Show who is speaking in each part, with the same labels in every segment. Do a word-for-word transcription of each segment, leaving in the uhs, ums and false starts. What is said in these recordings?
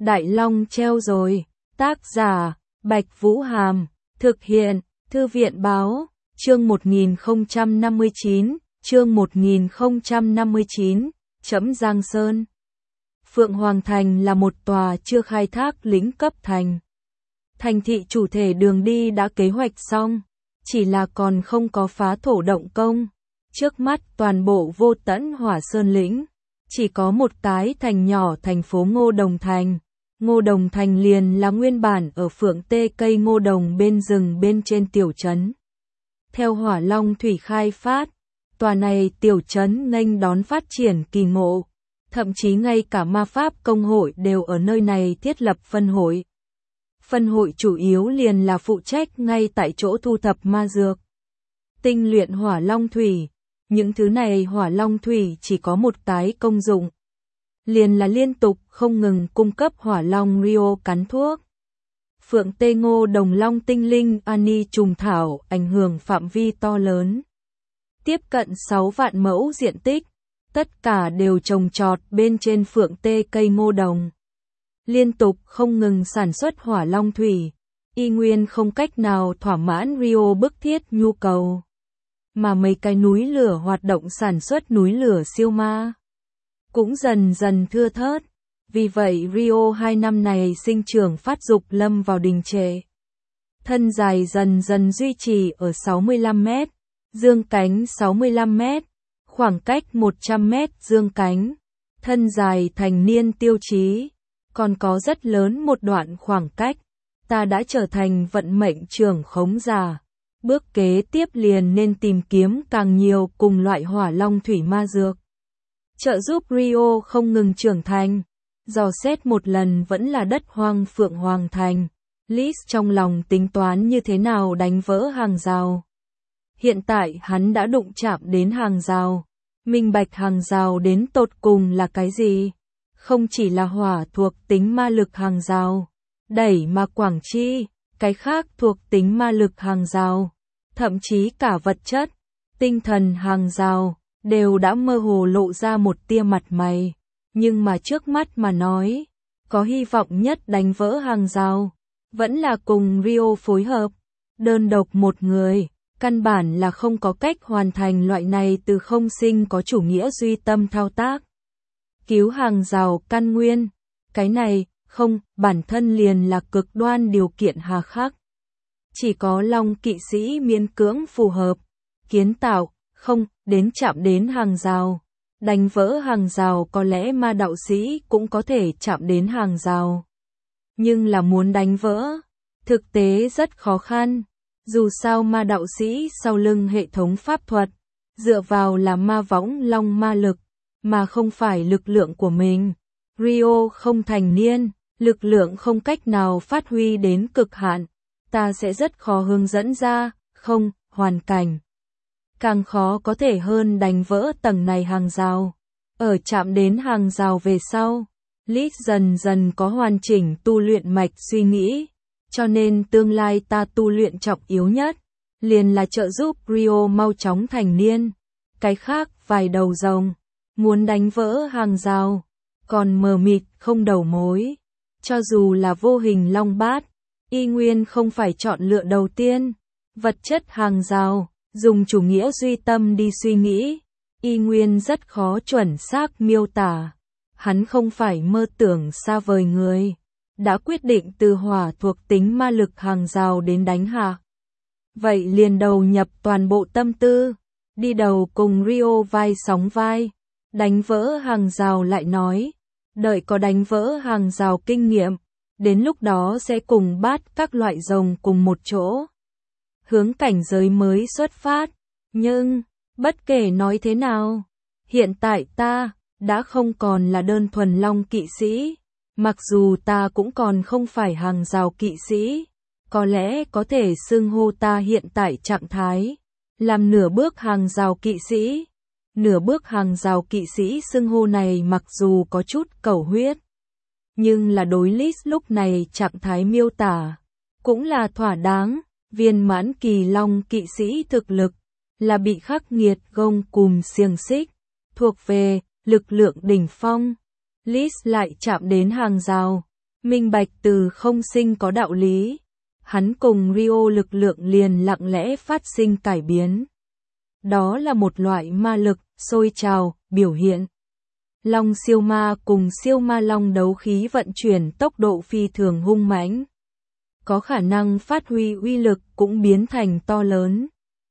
Speaker 1: Đại Long treo rồi. Tác giả, Bạch Vũ Hàm. Thực hiện, Thư viện Báo. Chương một nghìn không trăm năm mươi chín, chương một nghìn không trăm năm mươi chín, chấm Giang Sơn. Phượng Hoàng Thành là một tòa chưa khai thác lĩnh cấp thành. Thành thị chủ thể đường đi đã kế hoạch xong, chỉ là còn không có phá thổ động công. Trước mắt toàn bộ Vô Tẫn Hỏa Sơn lĩnh, chỉ có một cái thành nhỏ thành phố Ngô Đồng Thành. Ngô Đồng Thành liền là nguyên bản ở Phượng Tê cây ngô đồng bên rừng bên trên tiểu trấn. Theo Hỏa Long Thủy khai phát, tòa này tiểu trấn nghênh đón phát triển kỳ ngộ, thậm chí ngay cả ma pháp công hội đều ở nơi này thiết lập phân hội. Phân hội chủ yếu liền là phụ trách ngay tại chỗ thu thập ma dược, tinh luyện Hỏa Long Thủy. Những thứ này Hỏa Long Thủy chỉ có một cái công dụng, liền là liên tục không ngừng cung cấp Hỏa Long Rio cắn thuốc. Phượng Tê Ngô Đồng Long tinh linh Ani trùng thảo ảnh hưởng phạm vi to lớn, tiếp cận sáu vạn mẫu diện tích, tất cả đều trồng trọt bên trên Phượng Tê cây ngô đồng. Liên tục không ngừng sản xuất Hỏa Long Thủy, y nguyên không cách nào thỏa mãn Rio bức thiết nhu cầu. Mà mấy cái núi lửa hoạt động sản xuất núi lửa siêu ma cũng dần dần thưa thớt, vì vậy Rio hai năm này sinh trưởng phát dục lâm vào đình trệ. Thân dài dần dần duy trì ở sáu mươi lăm mét, dương cánh sáu mươi lăm mét, khoảng cách một trăm mét dương cánh, thân dài thành niên tiêu chí, còn có rất lớn một đoạn khoảng cách, ta đã trở thành vận mệnh trưởng khống giả. Bước kế tiếp liền nên tìm kiếm càng nhiều cùng loại Hỏa Long Thủy ma dược, trợ giúp Rio không ngừng trưởng thành. Dò xét một lần vẫn là đất hoang Phượng Hoàng Thành, Liz trong lòng tính toán như thế nào đánh vỡ hàng rào. Hiện tại hắn đã đụng chạm đến hàng rào, minh bạch hàng rào đến tột cùng là cái gì. Không chỉ là hỏa thuộc tính ma lực hàng rào, đẩy mà quảng chi, cái khác thuộc tính ma lực hàng rào, thậm chí cả vật chất, tinh thần hàng rào, đều đã mơ hồ lộ ra một tia mặt mày. Nhưng mà trước mắt mà nói, có hy vọng nhất đánh vỡ hàng rào, vẫn là cùng Rio phối hợp. Đơn độc một người, căn bản là không có cách hoàn thành loại này từ không sinh có chủ nghĩa duy tâm thao tác. Cứu hàng rào căn nguyên, cái này, không, bản thân liền là cực đoan điều kiện hà khắc. Chỉ có Long kỵ sĩ miễn cưỡng phù hợp, kiến tạo, không, đến chạm đến hàng rào. Đánh vỡ hàng rào có lẽ ma đạo sĩ cũng có thể chạm đến hàng rào. Nhưng là muốn đánh vỡ, thực tế rất khó khăn. Dù sao ma đạo sĩ sau lưng hệ thống pháp thuật, dựa vào là ma võng long ma lực, mà không phải lực lượng của mình. Rio không thành niên, lực lượng không cách nào phát huy đến cực hạn. Ta sẽ rất khó hướng dẫn ra, không, hoàn cảnh. Càng khó có thể hơn đánh vỡ tầng này hàng rào. Ở chạm đến hàng rào về sau, Liz dần dần có hoàn chỉnh tu luyện mạch suy nghĩ, cho nên tương lai ta tu luyện trọng yếu nhất, liền là trợ giúp Rio mau chóng thành niên. Cái khác vài đầu rồng, muốn đánh vỡ hàng rào, còn mờ mịt không đầu mối. Cho dù là vô hình long bát, y nguyên không phải chọn lựa đầu tiên. Vật chất hàng rào, dùng chủ nghĩa duy tâm đi suy nghĩ, y nguyên rất khó chuẩn xác miêu tả. Hắn không phải mơ tưởng xa vời người, đã quyết định từ hỏa thuộc tính ma lực hàng rào đến đánh hạ. Vậy liền đầu nhập toàn bộ tâm tư, đi đầu cùng Rio vai sóng vai, đánh vỡ hàng rào lại nói, đợi có đánh vỡ hàng rào kinh nghiệm, đến lúc đó sẽ cùng bát các loại rồng cùng một chỗ. Hướng cảnh giới mới xuất phát, nhưng, bất kể nói thế nào, hiện tại ta, đã không còn là đơn thuần long kỵ sĩ, mặc dù ta cũng còn không phải hàng rào kỵ sĩ, có lẽ có thể xưng hô ta hiện tại trạng thái, làm nửa bước hàng rào kỵ sĩ. Nửa bước hàng rào kỵ sĩ xưng hô này mặc dù có chút cầu huyết, nhưng là đối Liz lúc này trạng thái miêu tả, cũng là thỏa đáng. Viên mãn kỳ long kỵ sĩ thực lực, là bị khắc nghiệt gông cùm xiềng xích, thuộc về lực lượng đỉnh phong. Liz lại chạm đến hàng rào, Minh bạch từ không sinh có đạo lý. Hắn cùng Rio lực lượng liền lặng lẽ phát sinh cải biến. Đó là một loại ma lực, sôi trào, biểu hiện. Long siêu ma cùng siêu ma long đấu khí vận chuyển tốc độ phi thường hung mãnh. Có khả năng phát huy uy lực cũng biến thành to lớn.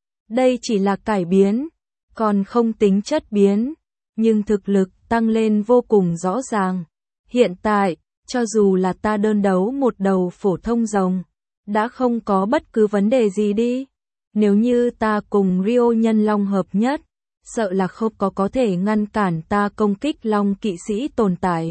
Speaker 1: Đây chỉ là cải biến, còn không tính chất biến, nhưng thực lực tăng lên vô cùng rõ ràng. Hiện tại, cho dù là ta đơn đấu một đầu phổ thông rồng, đã không có bất cứ vấn đề gì đi. Nếu như ta cùng Rio nhân long hợp nhất, sợ là không có có thể ngăn cản ta công kích long kỵ sĩ tồn tại.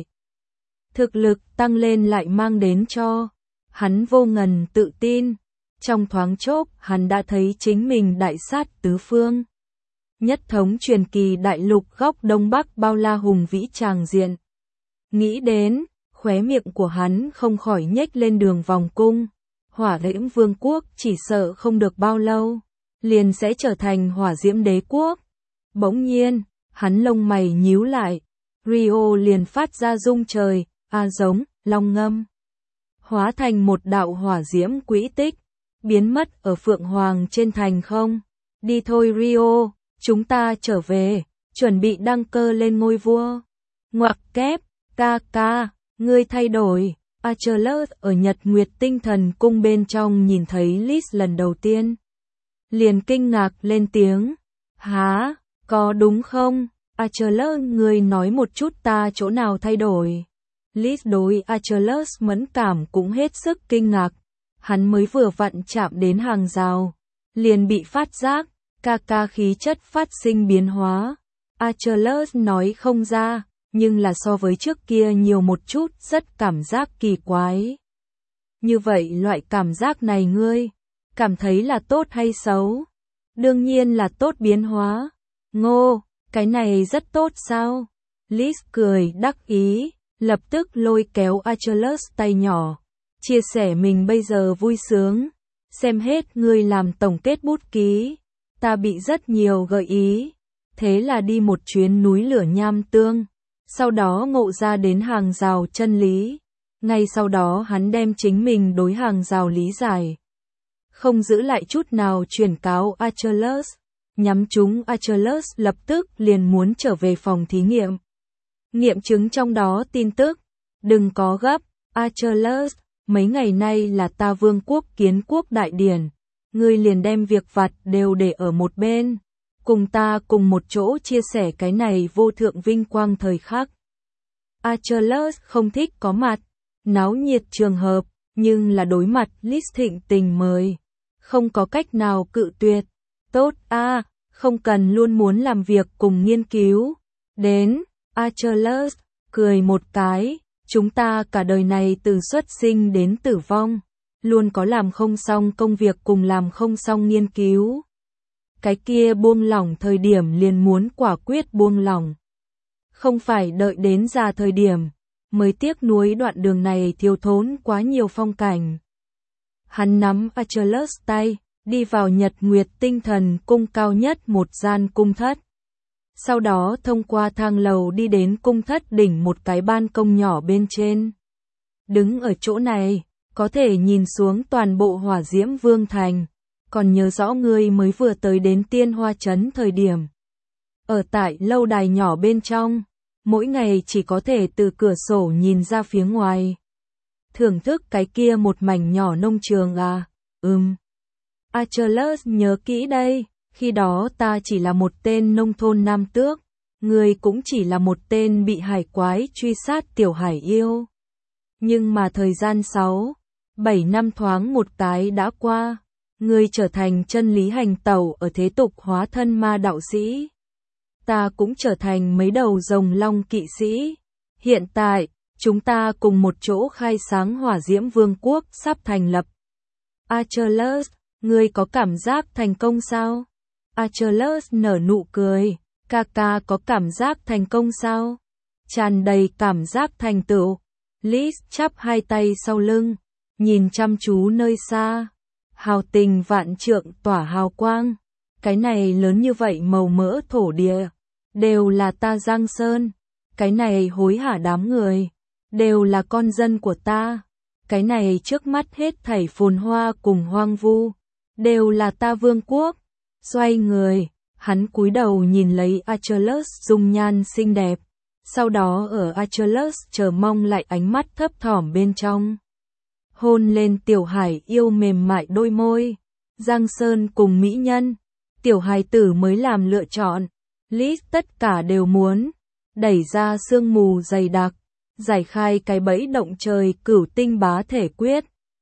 Speaker 1: Thực lực tăng lên lại mang đến cho hắn vô ngần tự tin. Trong thoáng chốc, hắn đã thấy chính mình đại sát tứ phương. Nhất thống truyền kỳ đại lục góc đông bắc bao la hùng vĩ tràng diện. Nghĩ đến, khóe miệng của hắn không khỏi nhếch lên đường vòng cung. Hỏa diễm vương quốc chỉ sợ không được bao lâu, liền sẽ trở thành hỏa diễm đế quốc. Bỗng nhiên, hắn lông mày nhíu lại. Rio liền phát ra rung trời, a giống, long ngâm. Hóa thành một đạo hỏa diễm quỹ tích, biến mất ở Phượng Hoàng trên thành không. Đi thôi Rio, chúng ta trở về, chuẩn bị đăng cơ lên ngôi vua. Ngoặc kép, ca ca, ngươi thay đổi. Achilles ở Nhật Nguyệt Tinh Thần Cung bên trong nhìn thấy Liz lần đầu tiên. Liền kinh ngạc lên tiếng. Hả, có đúng không? Achilles, ngươi nói một chút ta chỗ nào thay đổi. Liz đối Achilles mẫn cảm cũng hết sức kinh ngạc. Hắn mới vừa vặn chạm đến hàng rào, liền bị phát giác, ca ca khí chất phát sinh biến hóa. Achilles nói không ra, nhưng là so với trước kia nhiều một chút, rất cảm giác kỳ quái. Như vậy loại cảm giác này ngươi cảm thấy là tốt hay xấu? Đương nhiên là tốt biến hóa. Ngô, cái này rất tốt sao? Liz cười đắc ý, lập tức lôi kéo Achilles tay nhỏ, chia sẻ mình bây giờ vui sướng. Xem hết ngươi làm tổng kết bút ký, ta bị rất nhiều gợi ý. Thế là đi một chuyến núi lửa nham tương, sau đó ngộ ra đến hàng rào chân lý. Ngay sau đó hắn đem chính mình đối hàng rào lý giải, không giữ lại chút nào truyền cáo Achilles. Nhắm chúng Achilles lập tức liền muốn trở về phòng thí nghiệm, nghiệm chứng trong đó tin tức. Đừng có gấp, Achilles, mấy ngày nay là ta vương quốc kiến quốc đại điển, ngươi liền đem việc vặt đều để ở một bên, cùng ta cùng một chỗ chia sẻ cái này vô thượng vinh quang thời khắc. Achilles không thích có mặt náo nhiệt trường hợp, nhưng là đối mặt Liz thịnh tình mời, không có cách nào cự tuyệt. Tốt a, à, không cần luôn muốn làm việc cùng nghiên cứu. Đến, Achilles cười một cái, chúng ta cả đời này từ xuất sinh đến tử vong, luôn có làm không xong công việc cùng làm không xong nghiên cứu. Cái kia buông lỏng thời điểm liền muốn quả quyết buông lỏng. Không phải đợi đến già thời điểm, mới tiếc nuối đoạn đường này thiếu thốn quá nhiều phong cảnh. Hắn nắm Achilles tay, đi vào Nhật Nguyệt Tinh Thần Cung cao nhất một gian cung thất. Sau đó thông qua thang lầu đi đến cung thất đỉnh một cái ban công nhỏ bên trên. Đứng ở chỗ này, có thể nhìn xuống toàn bộ hỏa diễm vương thành. Còn nhớ rõ ngươi mới vừa tới đến Tiên Hoa Trấn thời điểm. Ở tại lâu đài nhỏ bên trong, mỗi ngày chỉ có thể từ cửa sổ nhìn ra phía ngoài. Thưởng thức cái kia một mảnh nhỏ nông trường à? Ừm. Achilles nhớ kỹ đây, khi đó ta chỉ là một tên nông thôn nam tước, ngươi cũng chỉ là một tên bị hải quái truy sát tiểu hải yêu. Nhưng mà thời gian sáu, bảy năm thoáng một cái đã qua, ngươi trở thành chân lý hành tẩu ở thế tục hóa thân ma đạo sĩ. Ta cũng trở thành mấy đầu rồng long kỵ sĩ. Hiện tại, chúng ta cùng một chỗ khai sáng hỏa diễm vương quốc sắp thành lập. Achilles, ngươi có cảm giác thành công sao? Achilles nở nụ cười, ca ca có cảm giác thành công sao? Tràn đầy cảm giác thành tựu. Liz chắp hai tay sau lưng, nhìn chăm chú nơi xa. Hào tình vạn trượng tỏa hào quang. Cái này lớn như vậy màu mỡ thổ địa, đều là ta Giang Sơn. Cái này hối hả đám người, đều là con dân của ta. Cái này trước mắt hết thảy phồn hoa cùng hoang vu, đều là ta vương quốc. Xoay người, hắn cúi đầu nhìn lấy Achilles dung nhan xinh đẹp, sau đó ở Achilles chờ mong lại ánh mắt thấp thỏm bên trong. Hôn lên Tiểu Hải yêu mềm mại đôi môi. Giang Sơn cùng mỹ nhân, tiểu hài tử mới làm lựa chọn. Lít tất cả đều muốn. Đẩy ra sương mù dày đặc, giải khai cái bẫy động trời cửu tinh bá thể quyết.